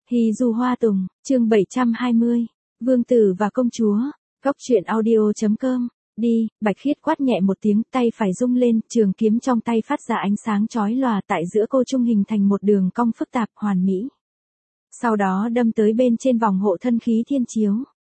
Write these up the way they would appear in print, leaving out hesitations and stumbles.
Hì dù hoa tùng, chương 720, Vương tử và công chúa, góc truyện audio.com, đi, Bạch Khiết quát nhẹ một tiếng, tay phải rung lên, trường kiếm trong tay phát ra ánh sáng chói lòa tại giữa cô trung hình thành một đường cong phức tạp hoàn mỹ. Sau đó đâm tới bên trên vòng hộ thân khí thiên chiếu.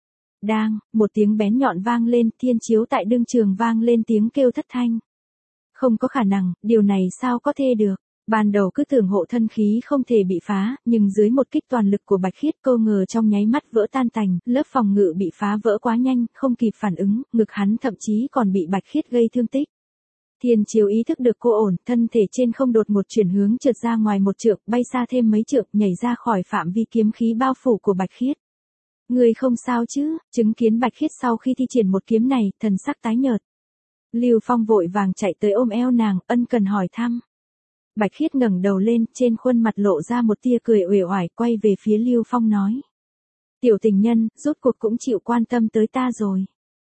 Đang, một tiếng bén nhọn vang lên, thiên chiếu tại đương trường vang lên tiếng kêu thất thanh. Không có khả năng, điều này sao có thể được. Ban đầu cứ tưởng hộ thân khí không thể bị phá, nhưng dưới một kích toàn lực của Bạch Khiết cô ngờ trong nháy mắt vỡ tan tành, lớp phòng ngự bị phá vỡ quá nhanh, không kịp phản ứng, ngực hắn thậm chí còn bị Bạch Khiết gây thương tích. Thiên chiếu ý thức được cô ổn, thân thể trên không đột một chuyển hướng trượt ra ngoài một trượng, bay xa thêm mấy trượng, nhảy ra khỏi phạm vi kiếm khí bao phủ của Bạch Khiết. Người không sao chứ? Chứng kiến Bạch Khiết sau khi thi triển một kiếm này, thần sắc tái nhợt. Lưu Phong vội vàng chạy tới ôm eo nàng, ân cần hỏi thăm. Bạch Khiết ngẩng đầu lên, trên khuôn mặt lộ ra một tia cười uể oải, quay về phía Lưu Phong nói. Tiểu tình nhân, rốt cuộc cũng chịu quan tâm tới ta rồi.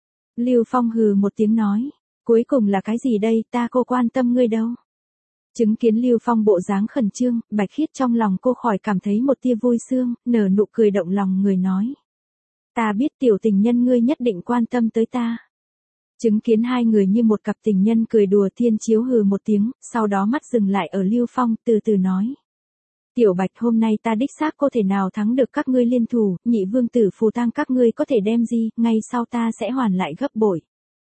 Lưu Phong hừ một tiếng nói. Cuối cùng là cái gì đây, ta cô quan tâm ngươi đâu. Chứng kiến Lưu Phong bộ dáng khẩn trương, Bạch Khiết trong lòng cô khỏi cảm thấy một tia vui sương, nở nụ cười động lòng người nói. Ta biết tiểu tình nhân ngươi nhất định quan tâm tới ta. Chứng kiến hai người như một cặp tình nhân cười đùa, thiên chiếu hừ một tiếng, sau đó mắt dừng lại ở Lưu Phong, từ từ nói. Tiểu Bạch, hôm nay ta đích xác có thể nào thắng được các ngươi liên thủ, nhị vương tử phù tang các ngươi có thể đem gì, ngay sau ta sẽ hoàn lại gấp bội.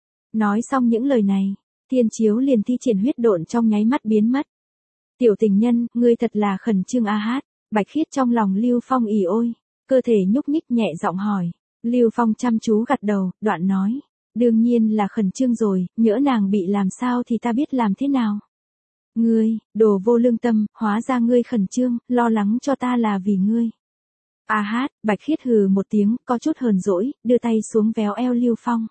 Nói xong những lời này, thiên chiếu liền thi triển huyết độn trong nháy mắt biến mất. Tiểu tình nhân, ngươi thật là khẩn trương a hát. Bạch Khiết trong lòng Lưu Phong ỉ ôi, cơ thể nhúc nhích nhẹ giọng hỏi. Lưu Phong chăm chú gật đầu, đoạn nói. Đương nhiên là khẩn trương rồi, nhỡ nàng bị làm sao thì ta biết làm thế nào. Ngươi, đồ vô lương tâm, hóa ra ngươi khẩn trương, lo lắng cho ta là vì ngươi. A hát, Bạch Khiết hừ một tiếng, có chút hờn dỗi, đưa tay xuống véo eo Lưu Phong.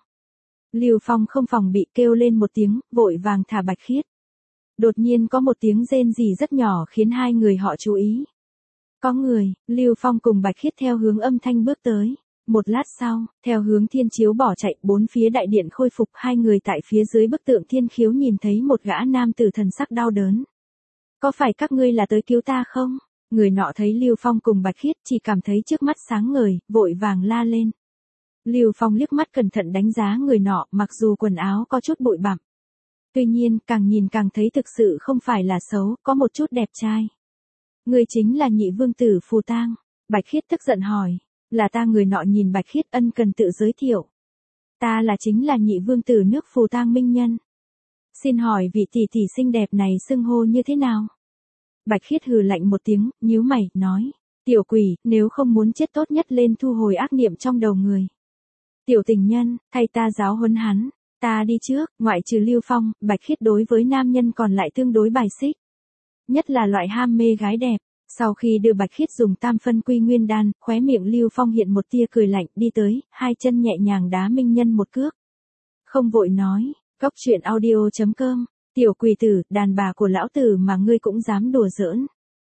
Lưu Phong không phòng bị, kêu lên một tiếng, vội vàng thả Bạch Khiết. Đột nhiên có một tiếng rên rỉ rất nhỏ khiến hai người họ chú ý. Có người, Lưu Phong cùng Bạch Khiết theo hướng âm thanh bước tới. Một lát sau, theo hướng thiên chiếu bỏ chạy, bốn phía đại điện khôi phục, hai người tại phía dưới bức tượng thiên khiếu nhìn thấy một gã nam tử thần sắc đau đớn. Có phải các ngươi là tới cứu ta không? Người nọ thấy Lưu Phong cùng Bạch Khiết chỉ cảm thấy trước mắt sáng ngời, vội vàng la lên. Lưu Phong liếc mắt cẩn thận đánh giá người nọ, mặc dù quần áo có chút bụi bặm. Tuy nhiên, càng nhìn càng thấy thực sự không phải là xấu, có một chút đẹp trai. Người chính là nhị vương tử phù tang. Bạch Khiết tức giận hỏi. Là ta. Người nọ nhìn Bạch Khiết ân cần tự giới thiệu. Ta chính là nhị vương tử nước phù tang minh nhân. Xin hỏi vị tỷ tỷ xinh đẹp này xưng hô như thế nào? Bạch Khiết hừ lạnh một tiếng, nhíu mày, nói. Tiểu quỷ, nếu không muốn chết tốt nhất lên thu hồi ác niệm trong đầu người. Tiểu tình nhân, thay ta giáo huấn hắn. Ta đi trước, ngoại trừ Lưu Phong, Bạch Khiết đối với nam nhân còn lại tương đối bài xích. Nhất là loại ham mê gái đẹp. Sau khi đưa Bạch Khiết dùng tam phân quy nguyên đan, khóe miệng Lưu Phong hiện một tia cười lạnh, đi tới, hai chân nhẹ nhàng đá minh nhân một cước. Không vội nói, góc truyện audio.com, tiểu quỷ tử, đàn bà của lão tử mà ngươi cũng dám đùa giỡn.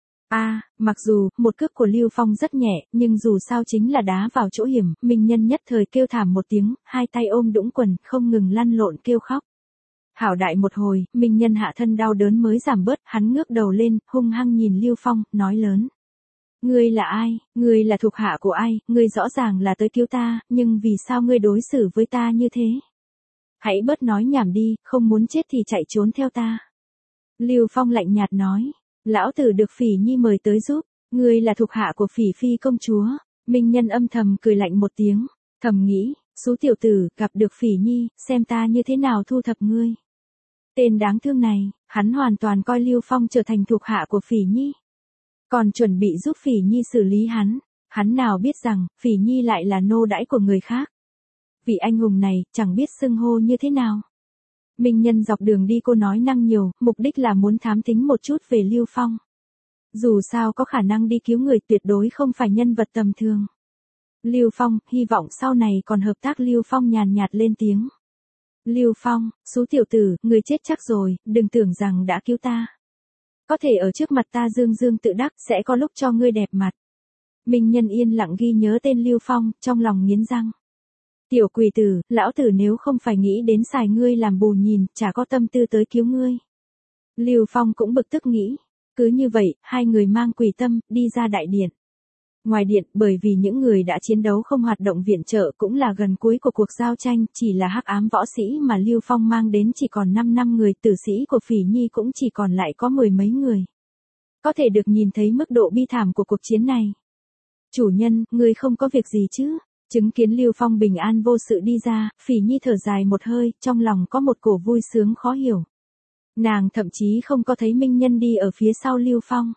Mặc dù, một cước của Lưu Phong rất nhẹ, nhưng dù sao chính là đá vào chỗ hiểm, minh nhân nhất thời kêu thảm một tiếng, hai tay ôm đũng quần, không ngừng lăn lộn kêu khóc. Hảo đại một hồi, minh nhân hạ thân đau đớn mới giảm bớt, hắn ngước đầu lên, hung hăng nhìn Lưu Phong, nói lớn. Ngươi là ai, ngươi là thuộc hạ của ai, ngươi rõ ràng là tới cứu ta, nhưng vì sao ngươi đối xử với ta như thế? Hãy bớt nói nhảm đi, không muốn chết thì chạy trốn theo ta. Lưu Phong lạnh nhạt nói, lão tử được Phỉ Nhi mời tới giúp, ngươi là thuộc hạ của Phỉ Phi công chúa. Minh nhân âm thầm cười lạnh một tiếng, thầm nghĩ, số tiểu tử, gặp được Phỉ Nhi, xem ta như thế nào thu thập ngươi. Tên đáng thương này, hắn hoàn toàn coi Lưu Phong trở thành thuộc hạ của Phỉ Nhi. Còn chuẩn bị giúp Phỉ Nhi xử lý hắn. Hắn nào biết rằng, Phỉ Nhi lại là nô đãi của người khác. Vị anh hùng này, chẳng biết xưng hô như thế nào. Minh nhân dọc đường đi cô nói năng nhiều, mục đích là muốn thám thính một chút về Lưu Phong. Dù sao có khả năng đi cứu người tuyệt đối không phải nhân vật tầm thường. Lưu Phong, hy vọng sau này còn hợp tác. Lưu Phong nhàn nhạt lên tiếng. Lưu Phong, số tiểu tử, người chết chắc rồi, đừng tưởng rằng đã cứu ta. Có thể ở trước mặt ta dương dương tự đắc, sẽ có lúc cho ngươi đẹp mặt. Minh nhân yên lặng ghi nhớ tên Lưu Phong, trong lòng nghiến răng. Tiểu quỷ tử, lão tử nếu không phải nghĩ đến xài ngươi làm bù nhìn, chả có tâm tư tới cứu ngươi. Lưu Phong cũng bực tức nghĩ. Cứ như vậy, hai người mang quỷ tâm, đi ra đại điện. Ngoài điện, bởi vì những người đã chiến đấu không hoạt động viện trợ cũng là gần cuối của cuộc giao tranh, chỉ là hắc ám võ sĩ mà Lưu Phong mang đến chỉ còn 5 người, tử sĩ của Phỉ Nhi cũng chỉ còn lại có 10 mấy người. Có thể được nhìn thấy mức độ bi thảm của cuộc chiến này. Chủ nhân, ngươi không có việc gì chứ? Chứng kiến Lưu Phong bình an vô sự đi ra, Phỉ Nhi thở dài một hơi, trong lòng có một cổ vui sướng khó hiểu. Nàng thậm chí không có thấy Minh Nhân đi ở phía sau Lưu Phong.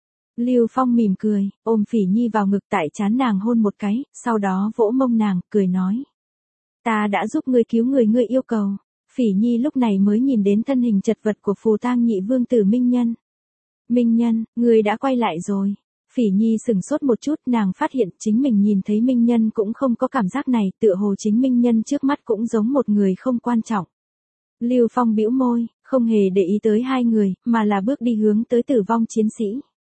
Lưu Phong mỉm cười, ôm Phỉ Nhi vào ngực tại trán nàng hôn một cái, sau đó vỗ mông nàng, cười nói. Ta đã giúp ngươi cứu người ngươi yêu cầu. Phỉ Nhi lúc này mới nhìn đến thân hình chật vật của Phù Tang nhị vương tử Minh Nhân. Minh Nhân, ngươi đã quay lại rồi. Phỉ Nhi sừng sốt một chút, nàng phát hiện chính mình nhìn thấy Minh Nhân cũng không có cảm giác này, tựa hồ chính Minh Nhân trước mắt cũng giống một người không quan trọng. Lưu Phong bĩu môi, không hề để ý tới hai người, mà là bước đi hướng tới tử vong chiến sĩ.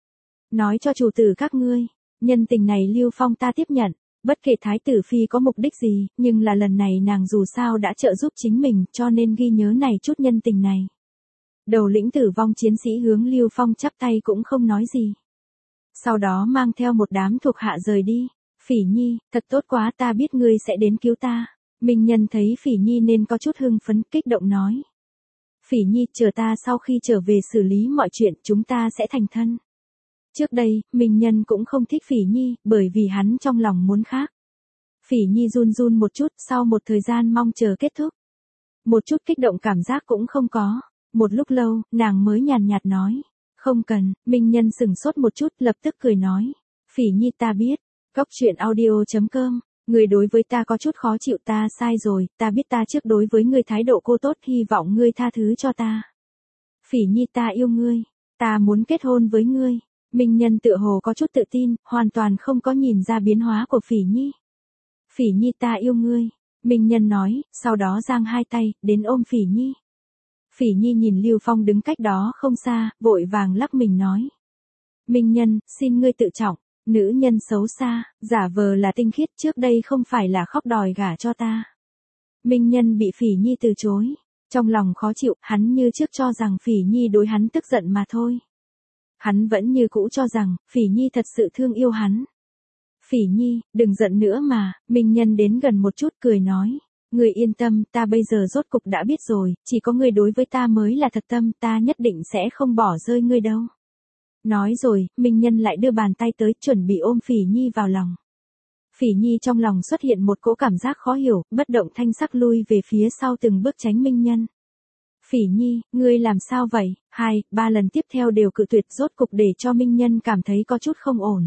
Nói cho chủ tử các ngươi, nhân tình này Lưu Phong ta tiếp nhận, bất kể Thái tử Phi có mục đích gì, nhưng là lần này nàng dù sao đã trợ giúp chính mình, cho nên ghi nhớ này chút nhân tình này. Đầu lĩnh tử vong chiến sĩ hướng Lưu Phong chắp tay cũng không nói gì. Sau đó mang theo một đám thuộc hạ rời đi. Phỉ Nhi, thật tốt quá, ta biết ngươi sẽ đến cứu ta. Minh Nhân thấy Phỉ Nhi nên có chút hưng phấn, kích động nói. Phỉ Nhi, chờ ta sau khi trở về xử lý mọi chuyện, chúng ta sẽ thành thân. Trước đây, Minh Nhân cũng không thích Phỉ Nhi, bởi vì hắn trong lòng muốn khác. Phỉ Nhi run run một chút, sau một thời gian mong chờ kết thúc. Một chút kích động cảm giác cũng không có. Một lúc lâu, nàng mới nhàn nhạt nói. Không cần. Minh Nhân sừng sốt một chút, lập tức cười nói. Phỉ Nhi, ta biết. Góc truyện audio.com. Người đối với ta có chút khó chịu, ta sai rồi, ta biết ta trước đối với ngươi thái độ cô tốt, hy vọng ngươi tha thứ cho ta. Phỉ Nhi, ta yêu ngươi. Ta muốn kết hôn với ngươi. Minh Nhân tựa hồ có chút tự tin, hoàn toàn không có nhìn ra biến hóa của Phỉ Nhi. Phỉ Nhi, ta yêu ngươi. Minh Nhân nói, sau đó giang hai tay, đến ôm Phỉ Nhi. Phỉ Nhi nhìn Lưu Phong đứng cách đó không xa, vội vàng lắc mình nói. Minh Nhân, xin ngươi tự trọng, nữ nhân xấu xa, giả vờ là tinh khiết, trước đây không phải là khóc đòi gả cho ta. Minh Nhân bị Phỉ Nhi từ chối, trong lòng khó chịu, hắn như trước cho rằng Phỉ Nhi đối hắn tức giận mà thôi. Hắn vẫn như cũ cho rằng, Phỉ Nhi thật sự thương yêu hắn. Phỉ Nhi, đừng giận nữa mà. Minh Nhân đến gần một chút cười nói. Ngươi yên tâm, ta bây giờ rốt cục đã biết rồi, chỉ có ngươi đối với ta mới là thật tâm, ta nhất định sẽ không bỏ rơi ngươi đâu. Nói rồi, Minh Nhân lại đưa bàn tay tới, chuẩn bị ôm Phỉ Nhi vào lòng. Phỉ Nhi trong lòng xuất hiện một cỗ cảm giác khó hiểu, bất động thanh sắc lui về phía sau từng bước tránh Minh Nhân. Phỉ Nhi, ngươi làm sao vậy? 2-3 lần tiếp theo đều cự tuyệt, rốt cục để cho Minh Nhân cảm thấy có chút không ổn.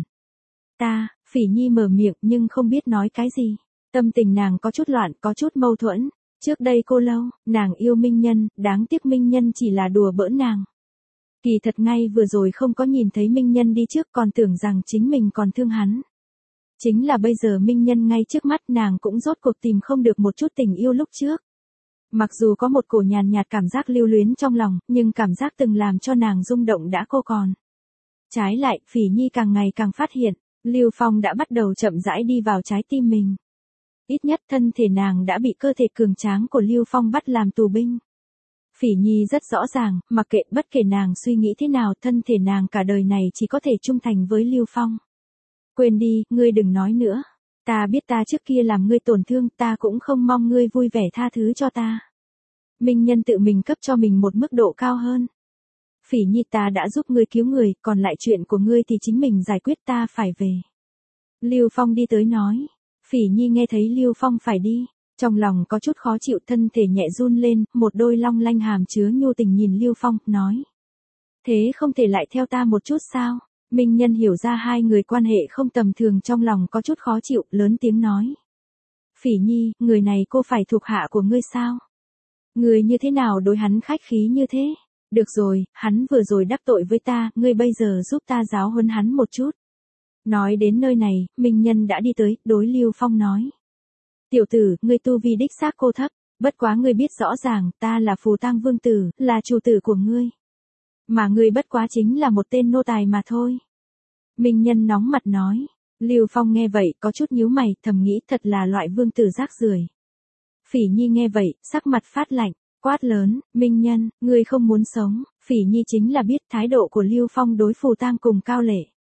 Phỉ Nhi mở miệng nhưng không biết nói cái gì. Tâm tình nàng có chút loạn, có chút mâu thuẫn. Trước đây cô lâu, nàng yêu Minh Nhân, đáng tiếc Minh Nhân chỉ là đùa bỡn nàng. Kỳ thật ngay vừa rồi không có nhìn thấy Minh Nhân đi trước, còn tưởng rằng chính mình còn thương hắn. Chính là bây giờ Minh Nhân ngay trước mắt, nàng cũng rốt cuộc tìm không được một chút tình yêu lúc trước. Mặc dù có một cổ nhàn nhạt cảm giác lưu luyến trong lòng, nhưng cảm giác từng làm cho nàng rung động đã cô còn. Trái lại, Phỉ Nhi càng ngày càng phát hiện, Lưu Phong đã bắt đầu chậm rãi đi vào trái tim mình. Ít nhất thân thể nàng đã bị cơ thể cường tráng của Lưu Phong bắt làm tù binh. Phỉ Nhi rất rõ ràng, mặc kệ bất kể nàng suy nghĩ thế nào, thân thể nàng cả đời này chỉ có thể trung thành với Lưu Phong. Quên đi, ngươi đừng nói nữa. Ta biết ta trước kia làm ngươi tổn thương, ta cũng không mong ngươi vui vẻ tha thứ cho ta. Minh Nhân tự mình cấp cho mình một mức độ cao hơn. Phỉ Nhi, ta đã giúp ngươi cứu người, còn lại chuyện của ngươi thì chính mình giải quyết, ta phải về. Lưu Phong đi tới nói. Phỉ Nhi nghe thấy Lưu Phong phải đi, trong lòng có chút khó chịu, thân thể nhẹ run lên, một đôi long lanh hàm chứa nhu tình nhìn Lưu Phong, nói. Thế không thể lại theo ta một chút sao? Minh Nhân hiểu ra hai người quan hệ không tầm thường, trong lòng có chút khó chịu, lớn tiếng nói. Phỉ Nhi, người này cô phải thuộc hạ của ngươi sao? Ngươi như thế nào đối hắn khách khí như thế? Được rồi, hắn vừa rồi đắc tội với ta, ngươi bây giờ giúp ta giáo huấn hắn một chút. Nói đến nơi này, Minh Nhân đã đi tới, đối Lưu Phong nói. Tiểu tử, ngươi tu vi đích xác cô thấp, bất quá ngươi biết rõ ràng, ta là Phù Tang Vương Tử, là chủ tử của ngươi. Mà ngươi bất quá chính là một tên nô tài mà thôi. Minh Nhân nóng mặt nói. Lưu Phong nghe vậy, có chút nhíu mày, thầm nghĩ thật là loại vương tử rác rưởi. Phỉ Nhi nghe vậy, sắc mặt phát lạnh, quát lớn, Minh Nhân, ngươi không muốn sống. Phỉ Nhi chính là biết thái độ của Lưu Phong đối Phù Tang cùng Cao Lệ.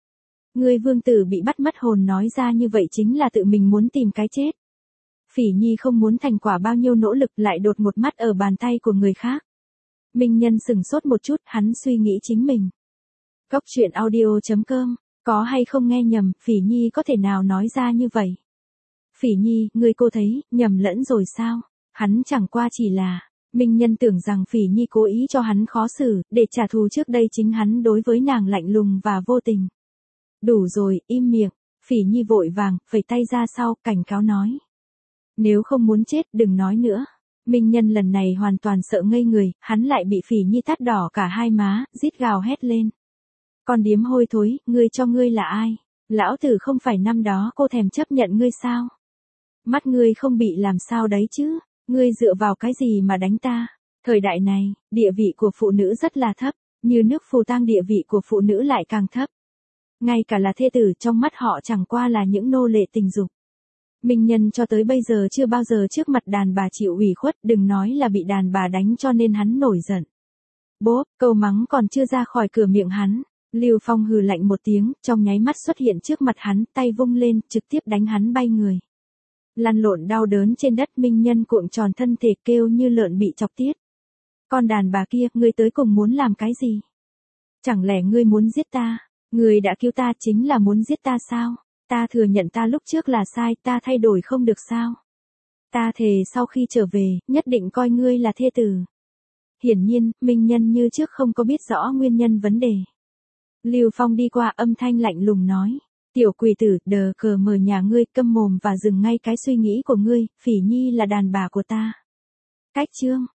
Ngươi vương tử bị bắt mất hồn nói ra như vậy chính là tự mình muốn tìm cái chết. Phỉ Nhi không muốn thành quả bao nhiêu nỗ lực lại đột một mắt ở bàn tay của người khác. Minh Nhân sừng sốt một chút, hắn suy nghĩ chính mình. Góc truyện audio.com, có hay không nghe nhầm, Phỉ Nhi có thể nào nói ra như vậy? Phỉ Nhi, ngươi cô thấy, nhầm lẫn rồi sao? Hắn chẳng qua chỉ là, Minh Nhân tưởng rằng Phỉ Nhi cố ý cho hắn khó xử, để trả thù trước đây chính hắn đối với nàng lạnh lùng và vô tình. Đủ rồi, im miệng, Phỉ Nhi vội vàng, vẩy tay ra sau, cảnh cáo nói. Nếu không muốn chết, đừng nói nữa. Minh Nhân lần này hoàn toàn sợ ngây người, hắn lại bị Phỉ Nhi tát đỏ cả hai má, rít gào hét lên. Con điếm hôi thối, ngươi cho ngươi là ai? Lão tử không phải năm đó cô thèm chấp nhận ngươi sao? Mắt ngươi không bị làm sao đấy chứ? Ngươi dựa vào cái gì mà đánh ta? Thời đại này, địa vị của phụ nữ rất là thấp, như nước phù tang địa vị của phụ nữ lại càng thấp. Ngay cả là thê tử trong mắt họ chẳng qua là những nô lệ tình dục. Minh Nhân cho tới bây giờ chưa bao giờ trước mặt đàn bà chịu ủy khuất, đừng nói là bị đàn bà đánh cho nên hắn nổi giận. Bốp, câu mắng còn chưa ra khỏi cửa miệng hắn. Lưu Phong hừ lạnh một tiếng, trong nháy mắt xuất hiện trước mặt hắn, tay vung lên, trực tiếp đánh hắn bay người. Lăn lộn đau đớn trên đất, Minh Nhân cuộn tròn thân thể kêu như lợn bị chọc tiết. Con đàn bà kia, ngươi tới cùng muốn làm cái gì? Chẳng lẽ ngươi muốn giết ta? Ngươi đã cứu ta chính là muốn giết ta sao? Ta thừa nhận ta lúc trước là sai, ta thay đổi không được sao? Ta thề sau khi trở về, nhất định coi ngươi là thê tử. Hiển nhiên, Minh Nhân như trước không có biết rõ nguyên nhân vấn đề. Lưu Phong đi qua, âm thanh lạnh lùng nói. Tiểu quỷ tử, đờ cờ mờ nhà ngươi, câm mồm và dừng ngay cái suy nghĩ của ngươi, Phỉ Nhi là đàn bà của ta. Cách chương.